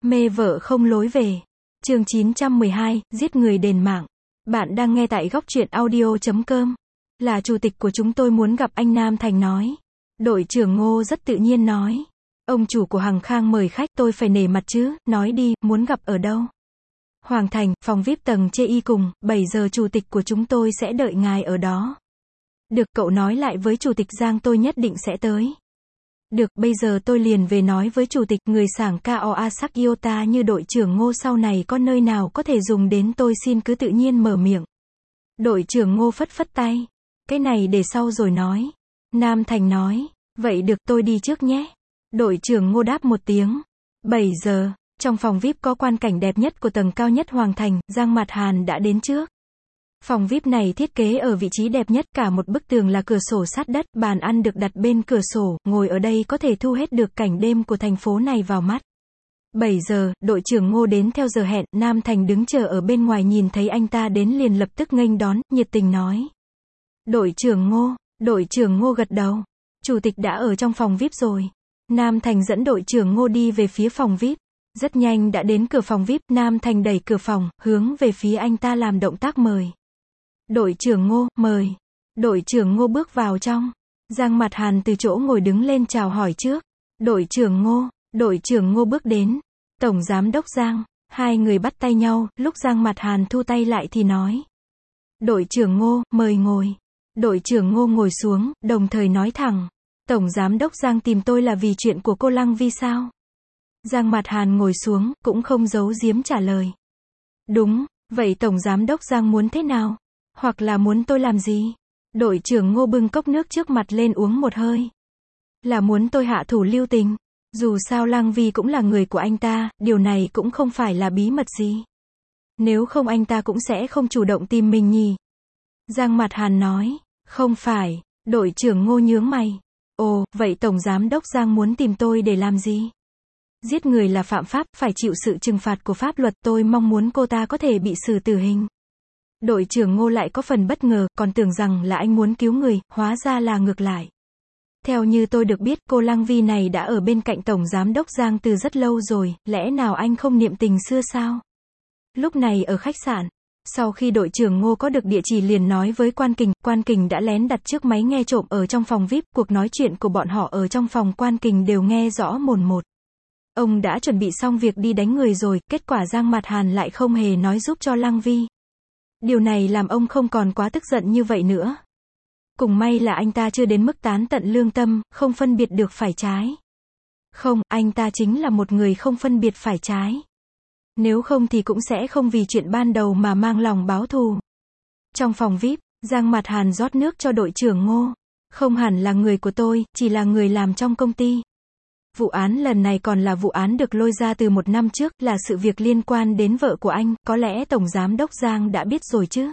Mê vợ không lối về. Chương 912, giết người đền mạng. Bạn đang nghe tại góc truyện audio.com. Là chủ tịch của chúng tôi muốn gặp anh Nam Thành nói. Đội trưởng Ngô rất tự nhiên nói. Ông chủ của Hằng Khang mời khách, tôi phải nể mặt chứ, nói đi, muốn gặp ở đâu? Hoàng Thành, phòng VIP tầng chê y cùng, 7 giờ chủ tịch của chúng tôi sẽ đợi ngài ở đó. Được, cậu nói lại với chủ tịch Giang tôi nhất định sẽ tới. Được, bây giờ tôi liền về nói với chủ tịch, người sảng Kao Asak Iota như đội trưởng Ngô sau này có nơi nào có thể dùng đến tôi xin cứ tự nhiên mở miệng. Đội trưởng Ngô phất phất tay. Cái này để sau rồi nói. Nam Thành nói. Vậy được, tôi đi trước nhé. Đội trưởng Ngô đáp một tiếng. 7 giờ, trong phòng VIP có quan cảnh đẹp nhất của tầng cao nhất Hoàng Thành, Giang Mạt Hàn đã đến trước. Phòng VIP này thiết kế ở vị trí đẹp nhất, cả một bức tường là cửa sổ sát đất, bàn ăn được đặt bên cửa sổ, ngồi ở đây có thể thu hết được cảnh đêm của thành phố này vào mắt. 7 giờ, đội trưởng Ngô đến theo giờ hẹn, Nam Thành đứng chờ ở bên ngoài nhìn thấy anh ta đến liền lập tức nghênh đón, nhiệt tình nói. Đội trưởng Ngô gật đầu. Chủ tịch đã ở trong phòng VIP rồi. Nam Thành dẫn đội trưởng Ngô đi về phía phòng VIP. Rất nhanh đã đến cửa phòng VIP, Nam Thành đẩy cửa phòng, hướng về phía anh ta làm động tác mời. Đội trưởng Ngô, mời. Đội trưởng Ngô bước vào trong. Giang Mạt Hàn từ chỗ ngồi đứng lên chào hỏi trước. Đội trưởng Ngô bước đến. Tổng giám đốc Giang. Hai người bắt tay nhau, lúc Giang Mạt Hàn thu tay lại thì nói. Đội trưởng Ngô, mời ngồi. Đội trưởng Ngô ngồi xuống, đồng thời nói thẳng. Tổng giám đốc Giang tìm tôi là vì chuyện của cô Lăng Vi sao? Giang Mạt Hàn ngồi xuống, cũng không giấu giếm trả lời. Đúng, vậy tổng giám đốc Giang muốn thế nào? Hoặc là muốn tôi làm gì? Đội trưởng Ngô bưng cốc nước trước mặt lên uống một hơi. Là muốn tôi hạ thủ lưu tình. Dù sao Lăng Vi cũng là người của anh ta, điều này cũng không phải là bí mật gì. Nếu không anh ta cũng sẽ không chủ động tìm mình nhỉ? Giang Mạt Hàn nói. Không phải. Đội trưởng Ngô nhướng mày. Ồ, vậy tổng giám đốc Giang muốn tìm tôi để làm gì? Giết người là phạm pháp, phải chịu sự trừng phạt của pháp luật, tôi mong muốn cô ta có thể bị xử tử hình. Đội trưởng Ngô lại có phần bất ngờ, còn tưởng rằng là anh muốn cứu người, hóa ra là ngược lại. Theo như tôi được biết, cô Lăng Vi này đã ở bên cạnh tổng giám đốc Giang từ rất lâu rồi, lẽ nào anh không niệm tình xưa sao? Lúc này ở khách sạn, sau khi đội trưởng Ngô có được địa chỉ liền nói với Quan Kình đã lén đặt chiếc máy nghe trộm ở trong phòng VIP, cuộc nói chuyện của bọn họ ở trong phòng Quan Kình đều nghe rõ mồn một. Ông đã chuẩn bị xong việc đi đánh người rồi, kết quả Giang Mạt Hàn lại không hề nói giúp cho Lăng Vi. Điều này làm ông không còn quá tức giận như vậy nữa. Cùng may là anh ta chưa đến mức tán tận lương tâm, không phân biệt được phải trái. Không, anh ta chính là một người không phân biệt phải trái. Nếu không thì cũng sẽ không vì chuyện ban đầu mà mang lòng báo thù. Trong phòng VIP, Giang Mạt Hàn rót nước cho đội trưởng Ngô. Không hẳn là người của tôi, chỉ là người làm trong công ty. Vụ án lần này còn là vụ án được lôi ra từ 1 năm trước, là sự việc liên quan đến vợ của anh, có lẽ tổng giám đốc Giang đã biết rồi chứ.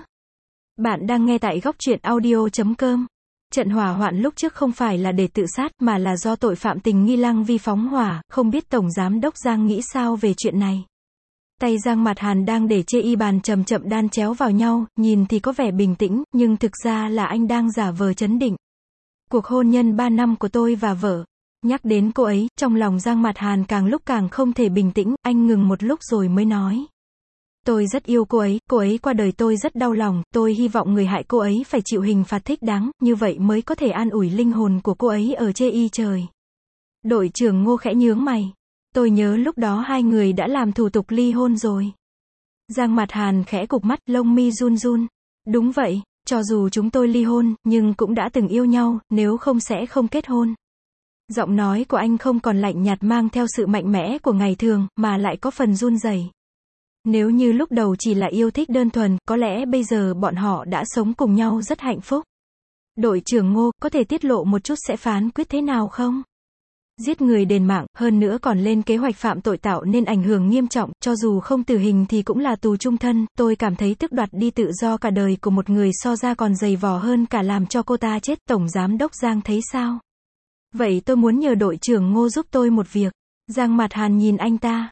Bạn đang nghe tại góc truyện audio.com. Trận hỏa hoạn lúc trước không phải là để tự sát mà là do tội phạm tình nghi Lăng Vi phóng hỏa, không biết tổng giám đốc Giang nghĩ sao về chuyện này. Tay Giang Mạt Hàn đang để chê y bàn chậm chậm đan chéo vào nhau, nhìn thì có vẻ bình tĩnh, nhưng thực ra là anh đang giả vờ trấn định. Cuộc hôn nhân 3 năm của tôi và vợ. Nhắc đến cô ấy, trong lòng Giang Mạt Hàn càng lúc càng không thể bình tĩnh, anh ngừng một lúc rồi mới nói. Tôi rất yêu cô ấy qua đời tôi rất đau lòng, tôi hy vọng người hại cô ấy phải chịu hình phạt thích đáng, như vậy mới có thể an ủi linh hồn của cô ấy ở chê y trời. Đội trưởng Ngô khẽ nhướng mày. Tôi nhớ lúc đó hai người đã làm thủ tục ly hôn rồi. Giang Mạt Hàn khẽ cụp mắt, lông mi run run. Đúng vậy, cho dù chúng tôi ly hôn, nhưng cũng đã từng yêu nhau, nếu không sẽ không kết hôn. Giọng nói của anh không còn lạnh nhạt mang theo sự mạnh mẽ của ngày thường, mà lại có phần run rẩy. Nếu như lúc đầu chỉ là yêu thích đơn thuần, có lẽ bây giờ bọn họ đã sống cùng nhau rất hạnh phúc. Đội trưởng Ngô, có thể tiết lộ một chút sẽ phán quyết thế nào không? Giết người đền mạng, hơn nữa còn lên kế hoạch phạm tội tạo nên ảnh hưởng nghiêm trọng, cho dù không tử hình thì cũng là tù chung thân, tôi cảm thấy tước đoạt đi tự do cả đời của một người so ra còn dày vò hơn cả làm cho cô ta chết, tổng giám đốc Giang thấy sao? Vậy tôi muốn nhờ đội trưởng Ngô giúp tôi một việc. Giang Mạt Hàn nhìn anh ta.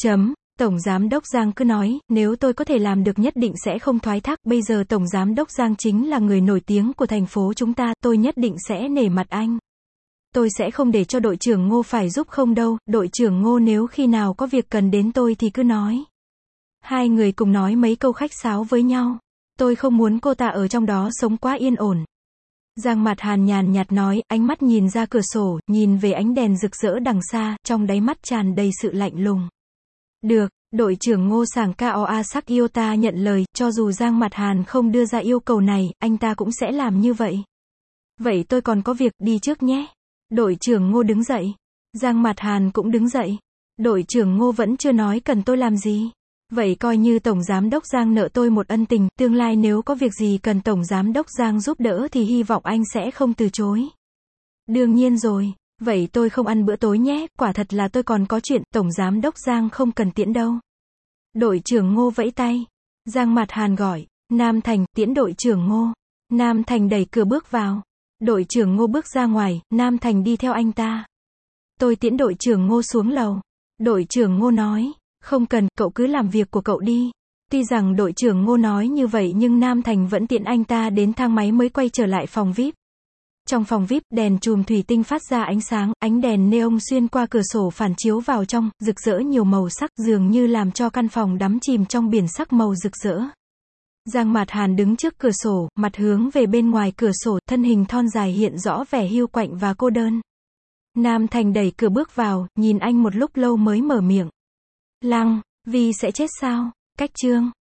Tổng giám đốc Giang cứ nói, nếu tôi có thể làm được nhất định sẽ không thoái thác, bây giờ tổng giám đốc Giang chính là người nổi tiếng của thành phố chúng ta, tôi nhất định sẽ nể mặt anh. Tôi sẽ không để cho đội trưởng Ngô phải giúp không đâu, đội trưởng Ngô nếu khi nào có việc cần đến tôi thì cứ nói. Hai người cùng nói mấy câu khách sáo với nhau. Tôi không muốn cô ta ở trong đó sống quá yên ổn. Giang Mạt Hàn nhàn nhạt nói, ánh mắt nhìn ra cửa sổ, nhìn về ánh đèn rực rỡ đằng xa, trong đáy mắt tràn đầy sự lạnh lùng. Được, đội trưởng Ngô Sảng Kao Asak Iota nhận lời, cho dù Giang Mạt Hàn không đưa ra yêu cầu này, anh ta cũng sẽ làm như vậy. Vậy tôi còn có việc, đi trước nhé. Đội trưởng Ngô đứng dậy. Giang Mạt Hàn cũng đứng dậy. Đội trưởng Ngô vẫn chưa nói cần tôi làm gì. Vậy coi như Tổng Giám đốc Giang nợ tôi một ân tình, tương lai nếu có việc gì cần Tổng Giám đốc Giang giúp đỡ thì hy vọng anh sẽ không từ chối. Đương nhiên rồi, vậy tôi không ăn bữa tối nhé, quả thật là tôi còn có chuyện, Tổng Giám đốc Giang không cần tiễn đâu. Đội trưởng Ngô vẫy tay. Giang Mạt Hàn gọi, Nam Thành, tiễn đội trưởng Ngô. Nam Thành đẩy cửa bước vào. Đội trưởng Ngô bước ra ngoài, Nam Thành đi theo anh ta. Tôi tiễn đội trưởng Ngô xuống lầu. Đội trưởng Ngô nói, không cần, cậu cứ làm việc của cậu đi. Tuy rằng đội trưởng Ngô nói như vậy nhưng Nam Thành vẫn tiễn anh ta đến thang máy mới quay trở lại phòng VIP. Trong phòng VIP, đèn chùm thủy tinh phát ra ánh sáng, ánh đèn neon xuyên qua cửa sổ phản chiếu vào trong, rực rỡ nhiều màu sắc, dường như làm cho căn phòng đắm chìm trong biển sắc màu rực rỡ. Giang Mạt Hàn đứng trước cửa sổ, mặt hướng về bên ngoài cửa sổ, thân hình thon dài hiện rõ vẻ hiu quạnh và cô đơn. Nam Thành đẩy cửa bước vào, nhìn anh một lúc lâu mới mở miệng. Lăng, Vi sẽ chết sao? Cách chương